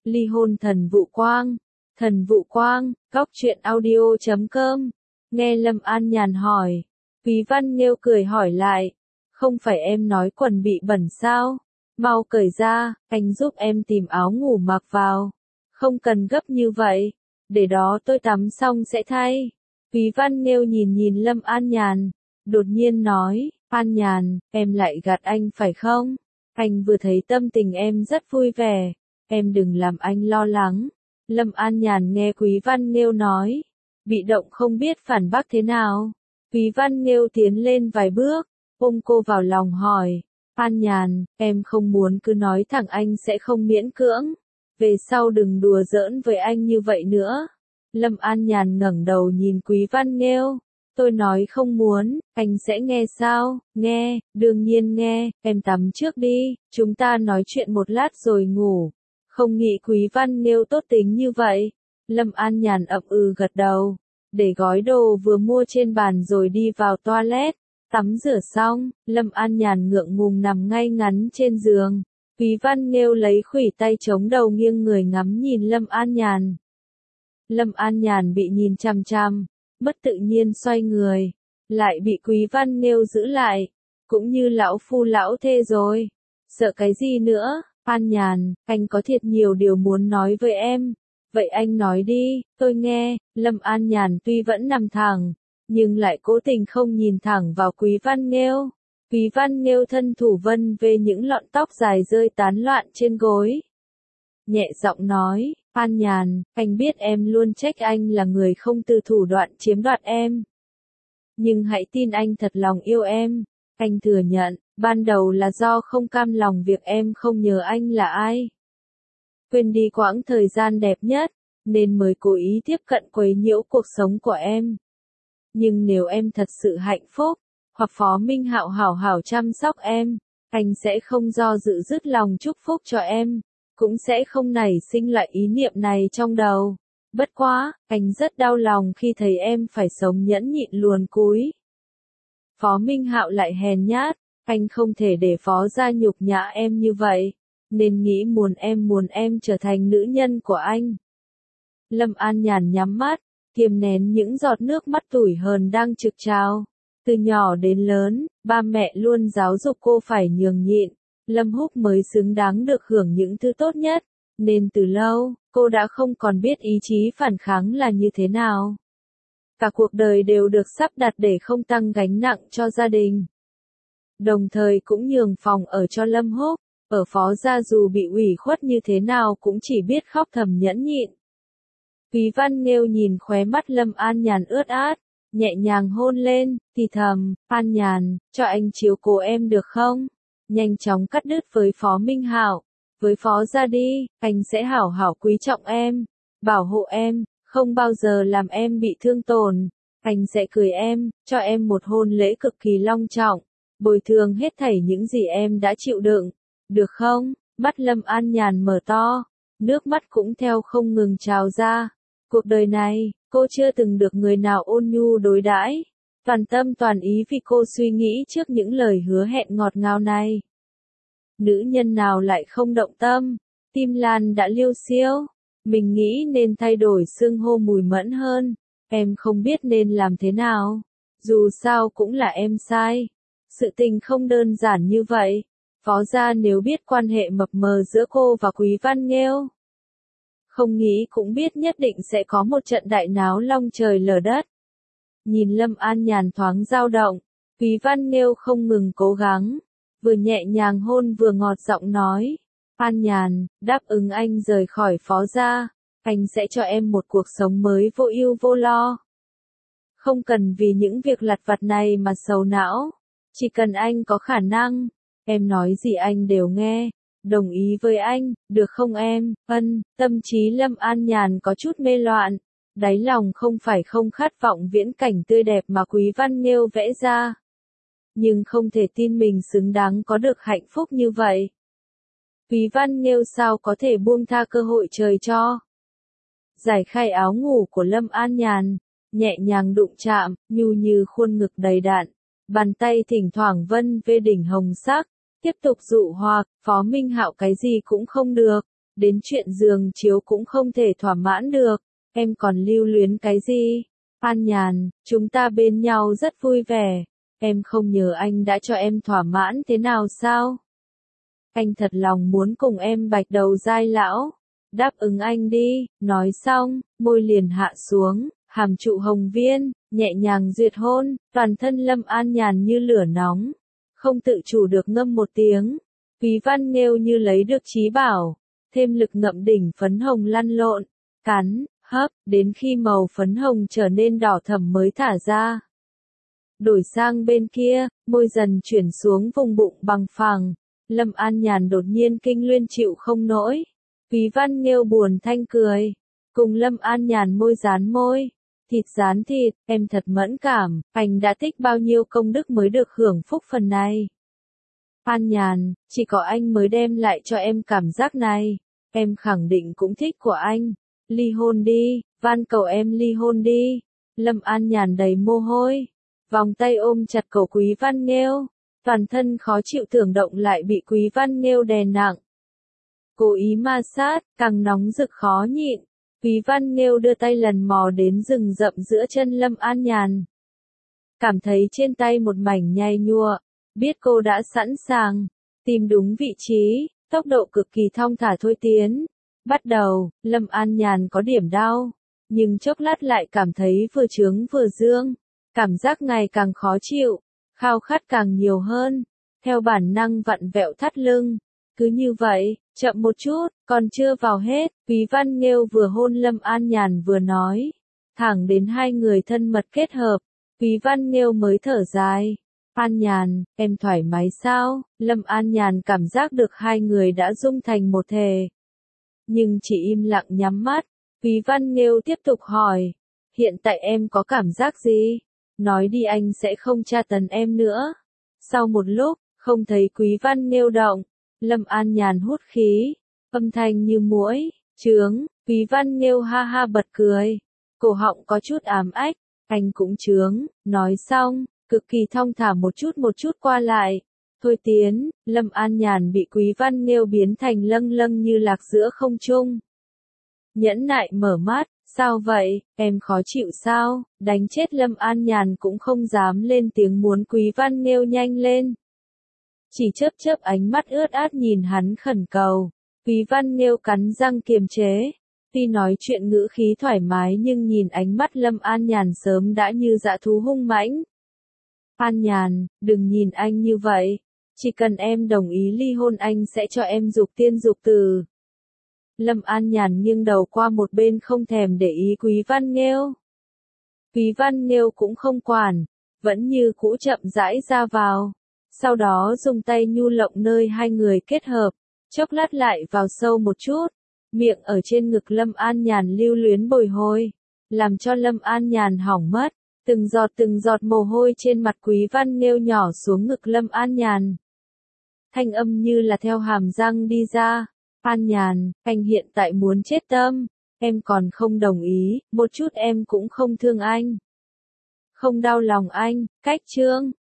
Ly hôn Thần Vụ Quang, Góc Truyện Audio.com. Nghe Lâm An Nhàn hỏi. Quý Văn Nghêu cười hỏi lại. Không phải em nói quần bị bẩn sao? Mau cởi ra, anh giúp em tìm áo ngủ mặc vào. Không cần gấp như vậy. Để đó tôi tắm xong sẽ thay. Quý Văn Nghêu nhìn Lâm An Nhàn. Đột nhiên nói, An Nhàn, em lại gạt anh phải không? Anh vừa thấy tâm tình em rất vui vẻ. Em đừng làm anh lo lắng. Lâm An Nhàn nghe Quý Văn Nghêu nói. Bị động không biết phản bác thế nào. Quý Văn Nghêu tiến lên vài bước, ôm cô vào lòng hỏi. An Nhàn, em không muốn cứ nói thẳng anh sẽ không miễn cưỡng. Về sau đừng đùa giỡn với anh như vậy nữa. Lâm An Nhàn ngẩng đầu nhìn Quý Văn Nghêu. Tôi nói không muốn, anh sẽ nghe sao? Nghe, đương nhiên nghe, em tắm trước đi, chúng ta nói chuyện một lát rồi ngủ. Không nghĩ Quý Văn Nghêu tốt tính như vậy. Lâm An Nhàn ậm gật đầu, để gói đồ vừa mua trên bàn rồi đi vào toilet. Tắm rửa xong, Lâm An Nhàn ngượng ngùng nằm ngay ngắn trên giường. Quý Văn Nghêu lấy khuỷu tay chống đầu nghiêng người ngắm nhìn Lâm An Nhàn. Lâm An Nhàn bị nhìn chằm chằm, bất tự nhiên xoay người, lại bị Quý Văn Nghêu giữ lại, cũng như lão phu lão thê rồi. Sợ cái gì nữa? An Nhàn, anh có thiệt nhiều điều muốn nói với em. Vậy anh nói đi, tôi nghe. Lâm An Nhàn tuy vẫn nằm thẳng, nhưng lại cố tình không nhìn thẳng vào Quý Văn Nghêu. Quý Văn Nghêu thân thủ vân về những lọn tóc dài rơi tán loạn trên gối. Nhẹ giọng nói, An Nhàn, anh biết em luôn trách anh là người không từ thủ đoạn chiếm đoạt em. Nhưng hãy tin anh thật lòng yêu em. Anh thừa nhận, ban đầu là do không cam lòng việc em không nhớ anh là ai. Quên đi quãng thời gian đẹp nhất, nên mới cố ý tiếp cận quấy nhiễu cuộc sống của em. Nhưng nếu em thật sự hạnh phúc, hoặc Phó Minh Hạo hảo hảo chăm sóc em, anh sẽ không do dự dứt lòng chúc phúc cho em, cũng sẽ không nảy sinh loại ý niệm này trong đầu. Bất quá, anh rất đau lòng khi thấy em phải sống nhẫn nhịn luồn cúi. Phó Minh Hạo lại hèn nhát, anh không thể để Phó gia nhục nhã em như vậy, nên nghĩ muốn em trở thành nữ nhân của anh. Lâm An Nhàn nhắm mắt, kiềm nén những giọt nước mắt tủi hờn đang trực trào. Từ nhỏ đến lớn, ba mẹ luôn giáo dục cô phải nhường nhịn. Lâm Húc mới xứng đáng được hưởng những thứ tốt nhất, nên từ lâu, cô đã không còn biết ý chí phản kháng là như thế nào. Cả cuộc đời đều được sắp đặt để không tăng gánh nặng cho gia đình. Đồng thời cũng nhường phòng ở cho Lâm Húc, ở Phó gia dù bị ủy khuất như thế nào cũng chỉ biết khóc thầm nhẫn nhịn. Quý Văn Nghêu nhìn khóe mắt Lâm An Nhàn ướt át, nhẹ nhàng hôn lên, thì thầm, An Nhàn, cho anh chiếu cố em được không? Nhanh chóng cắt đứt với Phó Minh Hạo, với Phó gia đi, anh sẽ hảo hảo quý trọng em, bảo hộ em, không bao giờ làm em bị thương tổn. Anh sẽ cưới em, cho em một hôn lễ cực kỳ long trọng, bồi thường hết thảy những gì em đã chịu đựng, được không? Mắt Lâm An Nhàn mở to, nước mắt cũng theo không ngừng trào ra. Cuộc đời này, cô chưa từng được người nào ôn nhu đối đãi, toàn tâm toàn ý vì cô suy nghĩ trước những lời hứa hẹn ngọt ngào này. Nữ nhân nào lại không động tâm? Tim Lan đã liêu xiêu. Mình nghĩ nên thay đổi xưng hô Mùi Mẫn hơn. Em không biết nên làm thế nào. Dù sao cũng là em sai. Sự tình không đơn giản như vậy. Phó gia nếu biết quan hệ mập mờ giữa cô và Quý Văn Nghêu, không nghĩ cũng biết nhất định sẽ có một trận đại náo long trời lở đất. Nhìn Lâm An Nhàn thoáng dao động, Quý Văn Nghêu không ngừng cố gắng, vừa nhẹ nhàng hôn vừa ngọt giọng nói, An Nhàn, đáp ứng anh rời khỏi Phó gia, anh sẽ cho em một cuộc sống mới vô ưu vô lo. Không cần vì những việc lặt vặt này mà sầu não, chỉ cần anh có khả năng, em nói gì anh đều nghe. Đồng ý với anh, được không em? Ân, tâm trí Lâm An Nhàn có chút mê loạn, đáy lòng không phải không khát vọng viễn cảnh tươi đẹp mà Quý Văn Nghêu vẽ ra. Nhưng không thể tin mình xứng đáng có được hạnh phúc như vậy. Quý Văn Nghêu sao có thể buông tha cơ hội trời cho. Giải khai áo ngủ của Lâm An Nhàn, nhẹ nhàng đụng chạm, nhu như khuôn ngực đầy đặn, bàn tay thỉnh thoảng vân về đỉnh hồng sắc. Tiếp tục dụ hoặc, Phó Minh Hạo cái gì cũng không được, đến chuyện giường chiếu cũng không thể thỏa mãn được, em còn lưu luyến cái gì? An Nhàn, chúng ta bên nhau rất vui vẻ, em không nhớ anh đã cho em thỏa mãn thế nào sao? Anh thật lòng muốn cùng em bạch đầu giai lão, đáp ứng anh đi, nói xong, môi liền hạ xuống, hàm trụ hồng viên, nhẹ nhàng duyệt hôn, toàn thân Lâm An Nhàn như lửa nóng, không tự chủ được ngâm một tiếng. Quý Văn Nghêu như lấy được trí bảo, thêm lực ngậm đỉnh phấn hồng lăn lộn, cắn, hấp, đến khi màu phấn hồng trở nên đỏ thẫm mới thả ra. Đổi sang bên kia, môi dần chuyển xuống vùng bụng bằng phẳng, Lâm An Nhàn đột nhiên kinh luyên chịu không nổi. Quý Văn Nghêu buồn thanh cười, cùng Lâm An Nhàn môi dán môi, thịt dán thịt, em thật mẫn cảm, anh đã tích bao nhiêu công đức mới được hưởng phúc phần này. An Nhàn, chỉ có anh mới đem lại cho em cảm giác này, em khẳng định cũng thích của anh. Ly hôn đi, van cầu em ly hôn đi. Lâm An Nhàn đầy mồ hôi, vòng tay ôm chặt cổ Quý Văn Nghêu, toàn thân khó chịu tưởng động lại bị Quý Văn Nghêu đè nặng. Cố ý ma sát, càng nóng rực khó nhịn. Quý Văn Nghêu đưa tay lần mò đến rừng rậm giữa chân Lâm An Nhàn. Cảm thấy trên tay một mảnh nhai nhụa, biết cô đã sẵn sàng, tìm đúng vị trí, tốc độ cực kỳ thong thả thôi tiến. Bắt đầu, Lâm An Nhàn có điểm đau, nhưng chốc lát lại cảm thấy vừa chướng vừa dương, cảm giác ngày càng khó chịu, khao khát càng nhiều hơn, theo bản năng vặn vẹo thắt lưng. Cứ như vậy, chậm một chút, còn chưa vào hết, Quý Văn Nghêu vừa hôn Lâm An Nhàn vừa nói, thẳng đến hai người thân mật kết hợp, Quý Văn Nghêu mới thở dài. An Nhàn, em thoải mái sao? Lâm An Nhàn cảm giác được hai người đã dung thành một thể. Nhưng chỉ im lặng nhắm mắt, Quý Văn Nghêu tiếp tục hỏi, hiện tại em có cảm giác gì? Nói đi anh sẽ không tra tấn em nữa. Sau một lúc, không thấy Quý Văn Nghêu động, Lâm An Nhàn hút khí, âm thanh như muỗi, chướng, Quý Văn Nghêu ha ha bật cười, cổ họng có chút ám ách, anh cũng chướng, nói xong, cực kỳ thong thả một chút qua lại. Thôi tiến, Lâm An Nhàn bị Quý Văn Nghêu biến thành lâng lâng như lạc giữa không trung. Nhẫn nại mở mắt, sao vậy, em khó chịu sao? Đánh chết Lâm An Nhàn cũng không dám lên tiếng muốn Quý Văn Nghêu nhanh lên. Chỉ chớp ánh mắt ướt át nhìn hắn khẩn cầu. Quý Văn Nghêu cắn răng kiềm chế. Tuy nói chuyện ngữ khí thoải mái nhưng nhìn ánh mắt Lâm An Nhàn sớm đã như dã thú hung mãnh. An Nhàn, đừng nhìn anh như vậy. Chỉ cần em đồng ý ly hôn anh sẽ cho em dục tiên dục tử. Lâm An Nhàn nghiêng đầu qua một bên không thèm để ý Quý Văn Nghêu. Quý Văn Nghêu cũng không quản, vẫn như cũ chậm rãi ra vào. Sau đó dùng tay nhu lộng nơi hai người kết hợp, chốc lát lại vào sâu một chút, miệng ở trên ngực Lâm An Nhàn lưu luyến bồi hồi, làm cho Lâm An Nhàn hỏng mất, từng giọt mồ hôi trên mặt Quý Văn Nghêu nhỏ xuống ngực Lâm An Nhàn. Thanh âm như là theo hàm răng đi ra, An Nhàn, anh hiện tại muốn chết tâm, em còn không đồng ý, một chút em cũng không thương anh. Không đau lòng anh, cách chương.